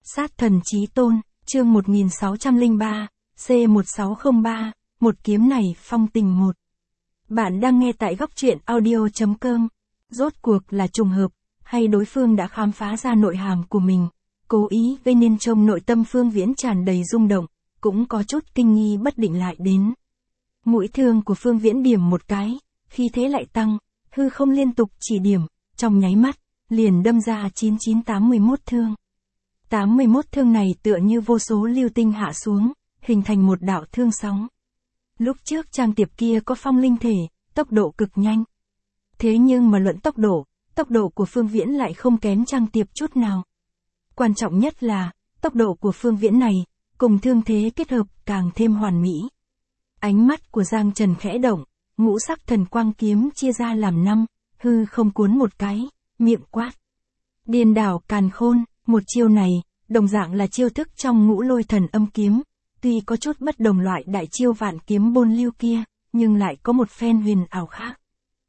Sát thần chí tôn, chương 1603, C1603, một kiếm này phong tình một. Bạn đang nghe tại góc truyện audio.com. Rốt cuộc là trùng hợp, hay đối phương đã khám phá ra nội hàm của mình, cố ý gây nên trong nội tâm Phương Viễn tràn đầy rung động, cũng có chút kinh nghi bất định lại đến. Mũi thương của Phương Viễn điểm một cái, khi thế lại tăng, hư không liên tục chỉ điểm, trong nháy mắt, liền đâm ra 9981 thương. 81 thương này tựa như vô số lưu tinh hạ xuống, hình thành một đạo thương sóng. Lúc trước trang tiệp kia có phong linh thể, tốc độ cực nhanh. Thế nhưng mà luận tốc độ của Phương Viễn lại không kém trang tiệp chút nào. Quan trọng nhất là, tốc độ của Phương Viễn này, cùng thương thế kết hợp càng thêm hoàn mỹ. Ánh mắt của Giang Trần khẽ động, ngũ sắc thần quang kiếm chia ra làm 5, hư không cuốn một cái, miệng quát. Điên đảo càn khôn, một chiêu này, đồng dạng là chiêu thức trong ngũ lôi thần âm kiếm, tuy có chút bất đồng loại đại chiêu vạn kiếm bôn lưu kia, nhưng lại có một phen huyền ảo khác.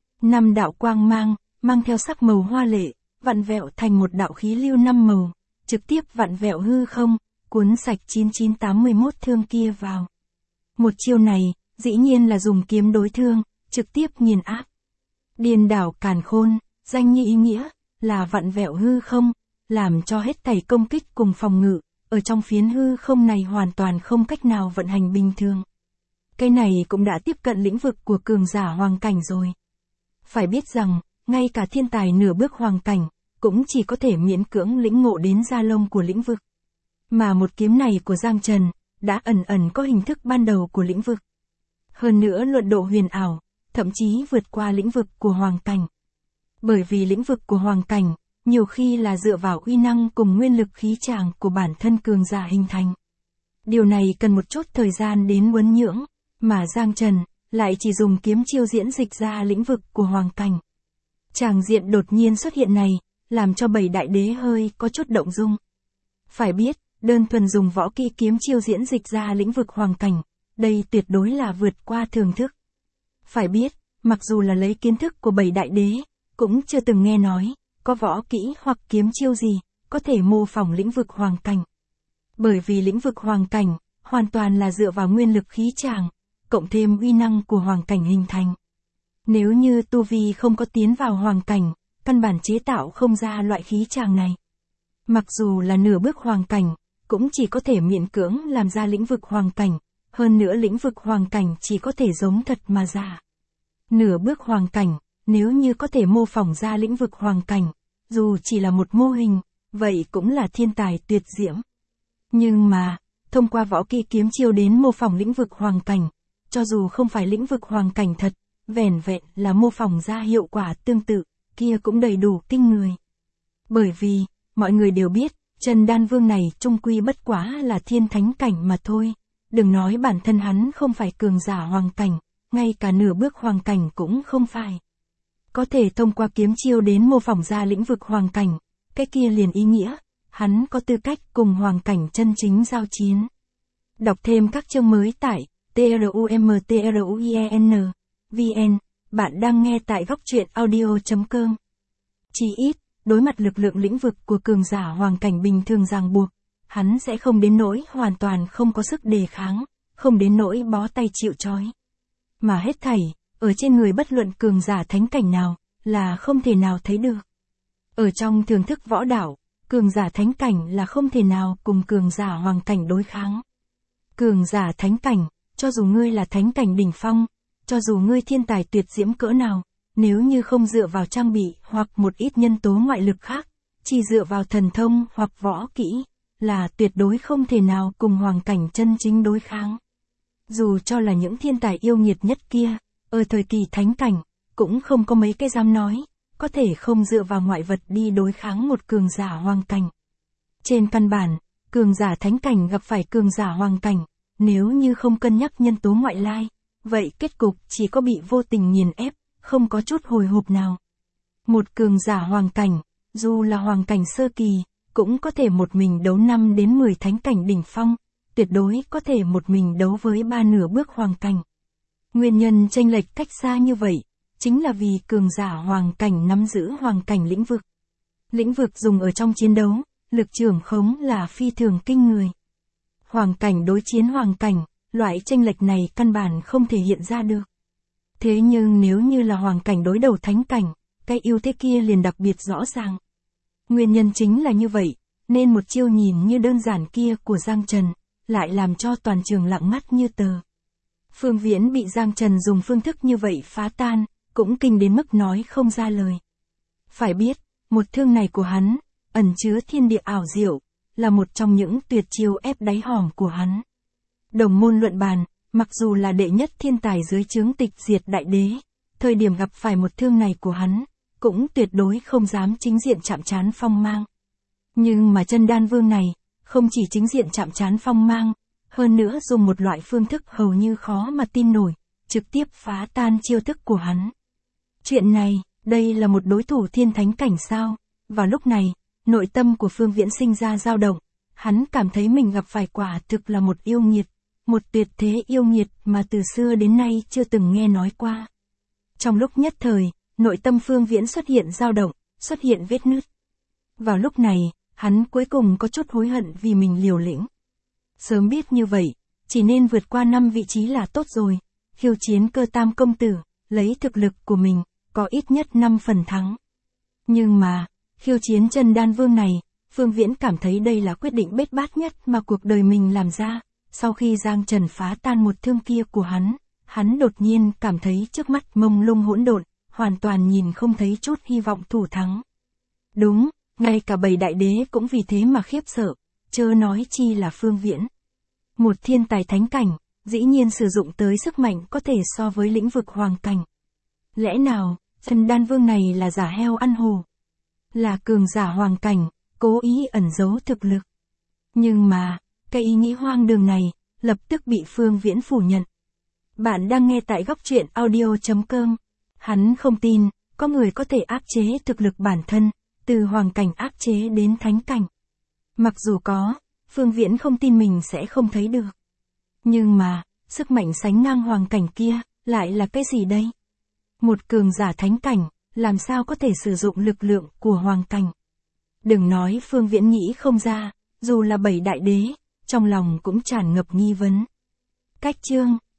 5 đạo quang mang theo sắc màu hoa lệ, vặn vẹo thành một đạo khí lưu 5 màu, trực tiếp vặn vẹo hư không, cuốn sạch 9981 thương kia vào. Một chiêu này, dĩ nhiên là dùng kiếm đối thương, trực tiếp nghiền áp. Điên đảo càn khôn, danh như ý nghĩa, là vặn vẹo hư không, làm cho hết thảy công kích cùng phòng ngự, ở trong phiến hư không này hoàn toàn không cách nào vận hành bình thường. Cái này cũng đã tiếp cận lĩnh vực của cường giả hoàng cảnh rồi. Phải biết rằng, ngay cả thiên tài nửa bước hoàng cảnh, cũng chỉ có thể miễn cưỡng lĩnh ngộ đến da lông của lĩnh vực. Mà một kiếm này của Giang Trần, đã ẩn có hình thức ban đầu của lĩnh vực. Hơn nữa luận độ huyền ảo, thậm chí vượt qua lĩnh vực của hoàng cảnh. Bởi vì lĩnh vực của hoàng cảnh, nhiều khi là dựa vào uy năng cùng nguyên lực khí tràng của bản thân cường giả hình thành. Điều này cần một chút thời gian đến huấn nhưỡng, mà Giang Trần lại chỉ dùng kiếm chiêu diễn dịch ra lĩnh vực của hoàng cảnh. Tràng diện đột nhiên xuất hiện này, làm cho 7 đại đế hơi có chút động dung. Phải biết, đơn thuần dùng võ kỹ kiếm chiêu diễn dịch ra lĩnh vực hoàng cảnh, đây tuyệt đối là vượt qua thường thức. Phải biết, mặc dù là lấy kiến thức của 7 đại đế, cũng chưa từng nghe nói, có võ kỹ hoặc kiếm chiêu gì, có thể mô phỏng lĩnh vực hoàng cảnh. Bởi vì lĩnh vực hoàng cảnh, hoàn toàn là dựa vào nguyên lực khí tràng, cộng thêm uy năng của hoàng cảnh hình thành. Nếu như tu vi không có tiến vào hoàng cảnh, căn bản chế tạo không ra loại khí tràng này. Mặc dù là nửa bước hoàng cảnh, cũng chỉ có thể miễn cưỡng làm ra lĩnh vực hoàng cảnh, hơn nữa lĩnh vực hoàng cảnh chỉ có thể giống thật mà giả. Nửa bước hoàng cảnh, nếu như có thể mô phỏng ra lĩnh vực hoàng cảnh, dù chỉ là một mô hình, vậy cũng là thiên tài tuyệt diễm. Nhưng mà, thông qua võ kỹ kiếm chiêu đến mô phỏng lĩnh vực hoàng cảnh, cho dù không phải lĩnh vực hoàng cảnh thật, vẻn vẹn là mô phỏng ra hiệu quả tương tự, kia cũng đầy đủ kinh người. Bởi vì, mọi người đều biết, Trần Đan Vương này trung quy bất quá là thiên thánh cảnh mà thôi. Đừng nói bản thân hắn không phải cường giả hoàng cảnh, ngay cả nửa bước hoàng cảnh cũng không phải. Có thể thông qua kiếm chiêu đến mô phỏng ra lĩnh vực hoàng cảnh, cái kia liền ý nghĩa, hắn có tư cách cùng hoàng cảnh chân chính giao chiến. Đọc thêm các chương mới tại trumtruien vn, bạn đang nghe tại góc truyện audio.com. Chỉ ít, đối mặt lực lượng lĩnh vực của cường giả hoàng cảnh bình thường ràng buộc, hắn sẽ không đến nỗi hoàn toàn không có sức đề kháng, không đến nỗi bó tay chịu trói. Mà hết thảy, ở trên người bất luận cường giả thánh cảnh nào, là không thể nào thấy được. Ở trong thưởng thức võ đạo, cường giả thánh cảnh là không thể nào cùng cường giả hoàng cảnh đối kháng. Cường giả thánh cảnh, cho dù ngươi là thánh cảnh đỉnh phong, cho dù ngươi thiên tài tuyệt diễm cỡ nào, nếu như không dựa vào trang bị hoặc một ít nhân tố ngoại lực khác, chỉ dựa vào thần thông hoặc võ kỹ, là tuyệt đối không thể nào cùng hoàng cảnh chân chính đối kháng. Dù cho là những thiên tài yêu nghiệt nhất kia, ở thời kỳ thánh cảnh, cũng không có mấy cái dám nói, có thể không dựa vào ngoại vật đi đối kháng một cường giả hoàng cảnh. Trên căn bản, cường giả thánh cảnh gặp phải cường giả hoàng cảnh, nếu như không cân nhắc nhân tố ngoại lai, vậy kết cục chỉ có bị vô tình nghiền ép, không có chút hồi hộp nào. Một cường giả hoàng cảnh, dù là hoàng cảnh sơ kỳ, cũng có thể một mình đấu 5 đến 10 thánh cảnh đỉnh phong, tuyệt đối có thể một mình đấu với 3 nửa bước hoàng cảnh. Nguyên nhân chênh lệch cách xa như vậy, chính là vì cường giả hoàng cảnh nắm giữ hoàng cảnh lĩnh vực. Lĩnh vực dùng ở trong chiến đấu, lực trưởng khống là phi thường kinh người. Hoàng cảnh đối chiến hoàng cảnh, loại chênh lệch này căn bản không thể hiện ra được. Thế nhưng nếu như là hoàng cảnh đối đầu thánh cảnh, cái ưu thế kia liền đặc biệt rõ ràng. Nguyên nhân chính là như vậy, nên một chiêu nhìn như đơn giản kia của Giang Trần, lại làm cho toàn trường lặng ngắt như tờ. Phương Viễn bị Giang Trần dùng phương thức như vậy phá tan, cũng kinh đến mức nói không ra lời. Phải biết, một thương này của hắn, ẩn chứa thiên địa ảo diệu, là một trong những tuyệt chiêu ép đáy hòm của hắn. Đồng môn luận bàn, mặc dù là đệ nhất thiên tài dưới trướng Tịch Diệt Đại Đế, thời điểm gặp phải một thương này của hắn, cũng tuyệt đối không dám chính diện chạm trán phong mang. Nhưng mà Chân Đan Vương này, không chỉ chính diện chạm trán phong mang, hơn nữa dùng một loại phương thức hầu như khó mà tin nổi, trực tiếp phá tan chiêu thức của hắn. Chuyện này, đây là một đối thủ thiên thánh cảnh sao? Vào lúc này, nội tâm của Phương Viễn sinh ra dao động, hắn cảm thấy mình gặp phải quả thực là một yêu nghiệt, một tuyệt thế yêu nghiệt mà từ xưa đến nay chưa từng nghe nói qua. Trong lúc nhất thời, nội tâm Phương Viễn xuất hiện dao động, xuất hiện vết nứt. Vào lúc này, hắn cuối cùng có chút hối hận vì mình liều lĩnh. Sớm biết như vậy, chỉ nên vượt qua 5 vị trí là tốt rồi, khiêu chiến Cơ Tam công tử, lấy thực lực của mình, có ít nhất 5 phần thắng. Nhưng mà, khiêu chiến Chân Đan Vương này, Phương Viễn cảm thấy đây là quyết định bết bát nhất mà cuộc đời mình làm ra. Sau khi Giang Trần phá tan một thương kia của hắn đột nhiên cảm thấy trước mắt mông lung hỗn độn, hoàn toàn nhìn không thấy chút hy vọng thủ thắng. Đúng, ngay cả 7 đại đế cũng vì thế mà khiếp sợ, chớ nói chi là Phương Viễn. Một thiên tài thánh cảnh, dĩ nhiên sử dụng tới sức mạnh có thể so với lĩnh vực hoàng cảnh. Lẽ nào, Chân Đan Vương này là giả heo ăn hổ? Là cường giả hoàng cảnh, cố ý ẩn giấu thực lực. Nhưng mà, cái ý nghĩ hoang đường này, lập tức bị Phương Viễn phủ nhận. Bạn đang nghe tại Góc Truyện Audio.com. Hắn không tin, có người có thể áp chế thực lực bản thân, từ hoàng cảnh áp chế đến thánh cảnh. Mặc dù có, Phương Viễn không tin mình sẽ không thấy được. Nhưng mà, sức mạnh sánh ngang hoàng cảnh kia, lại là cái gì đây? Một cường giả thánh cảnh, làm sao có thể sử dụng lực lượng của hoàng cảnh? Đừng nói Phương Viễn nghĩ không ra, dù là 7 đại đế, trong lòng cũng tràn ngập nghi vấn. Cách chương